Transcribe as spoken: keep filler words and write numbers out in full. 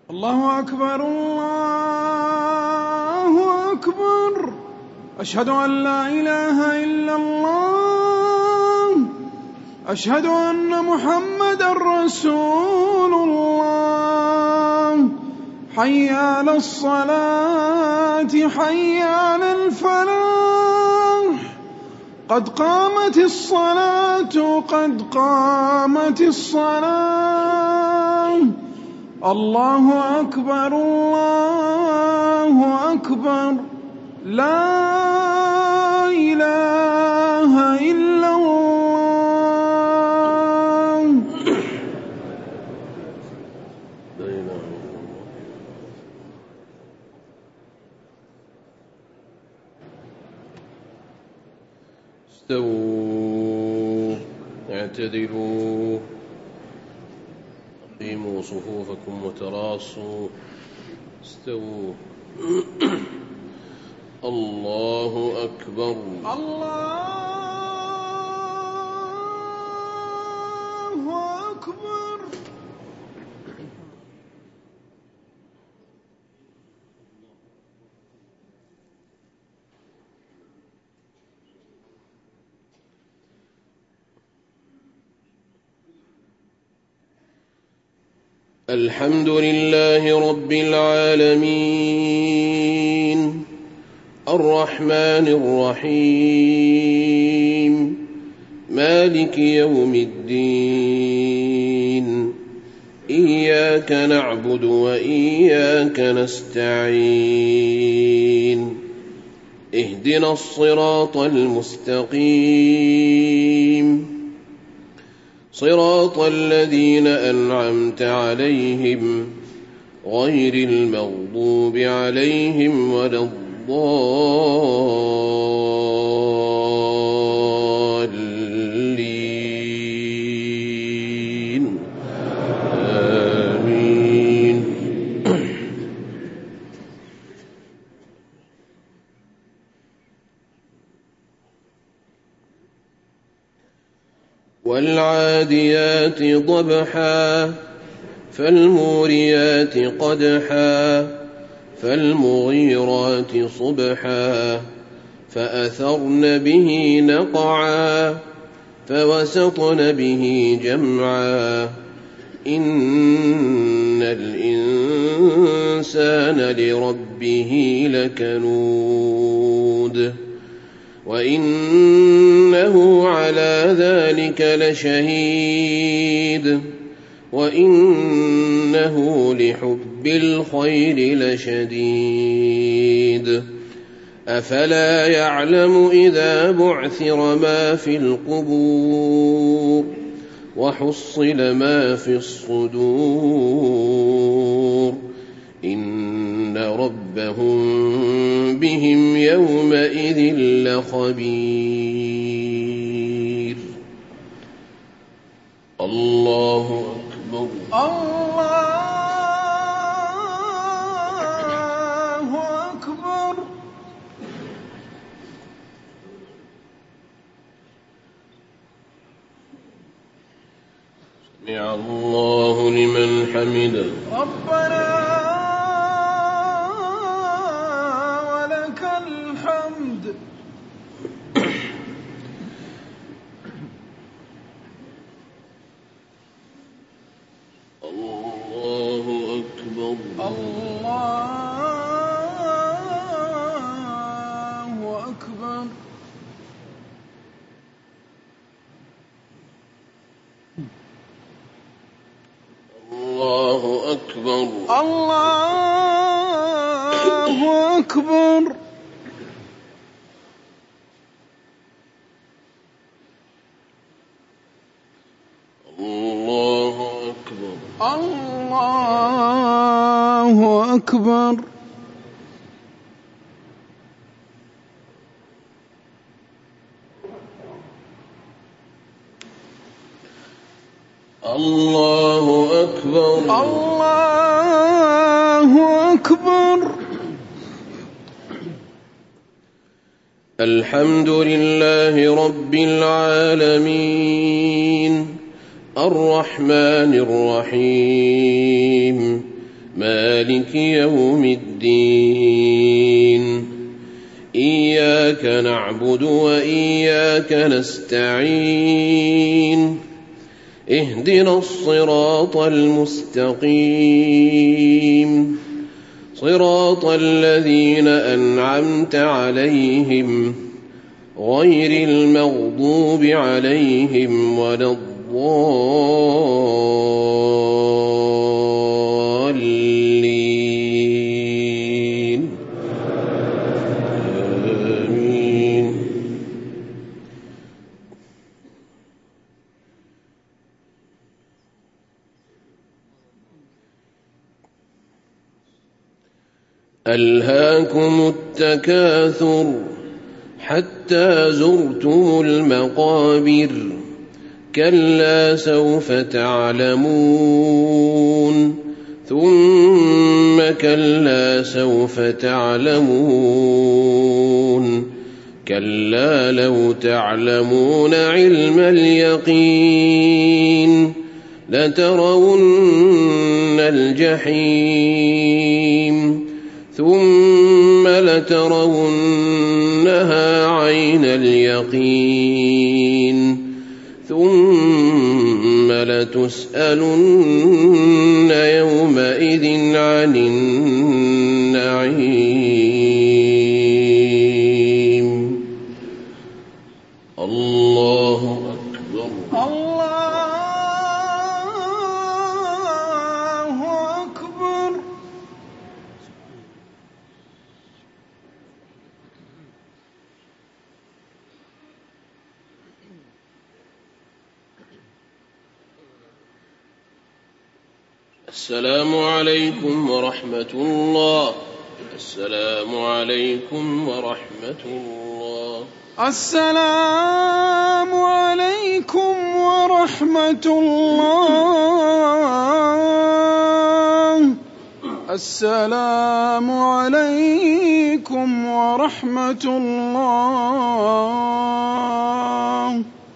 الله أكبر الله أكبر. أشهد أن لا إله إلا الله. أشهد أن محمدًا رسول الله. حي على الصلاة حي على الفلاح. قد قامت الصلاة قد قامت الصلاة. الله أكبر الله أكبر. لا إله إلا الله. لا إله إلا الله. استووا اعتدلوا أقيموا صفوفكم وتراصوا. استووا. الله أكبر الله أكبر. الحمد لله رب العالمين الرحمن الرحيم مالك يوم الدين. إياك نعبد وإياك نستعين. اهدنا الصراط المستقيم صراط الذين أنعمت عليهم غير المغضوب عليهم ولا الضالين. آمين. والعاديات ضبحا فالموريات قدحا فالمغيرات صبحا فأثرن به نقعا فوسطن به جمعا. إن الإنسان لربه لكنود وإنه على ذلك لشهيد وإنه لحب الخير لشديد. أفلا يعلم إذا بعثر ما في القبور وحصل ما في الصدور إن ربهم بهم يومئذ لخبير. الله أكبر الله أكبر. سمع الله لمن حمده. ربنا ولك الحمد. الله أكبر الله أكبر. الله أكبر الله أكبر. الله أكبر الله أكبر. الله أكبر الله أكبر. الحمد لله رب العالمين الرحمن الرحيم مالك يوم الدين إياك نعبد وإياك نستعين اهدنا الصراط المستقيم صراط الذين أنعمت عليهم غير المغضوب عليهم ولا الضالين آمين. ألهاكم التكاثر حتى زرتم المقابر كلا سوف تعلمون ثم كلا سوف تعلمون كلا لو تعلمون علم اليقين لترون الجحيم ثم لترونها عين اليقين ثم لتسألن يومئذ عن النعيم. الله أكبر. الله أكبر. السلام عليكم ورحمة الله. السلام عليكم ورحمة الله. السلام عليكم ورحمة الله. السلام عليكم ورحمة الله.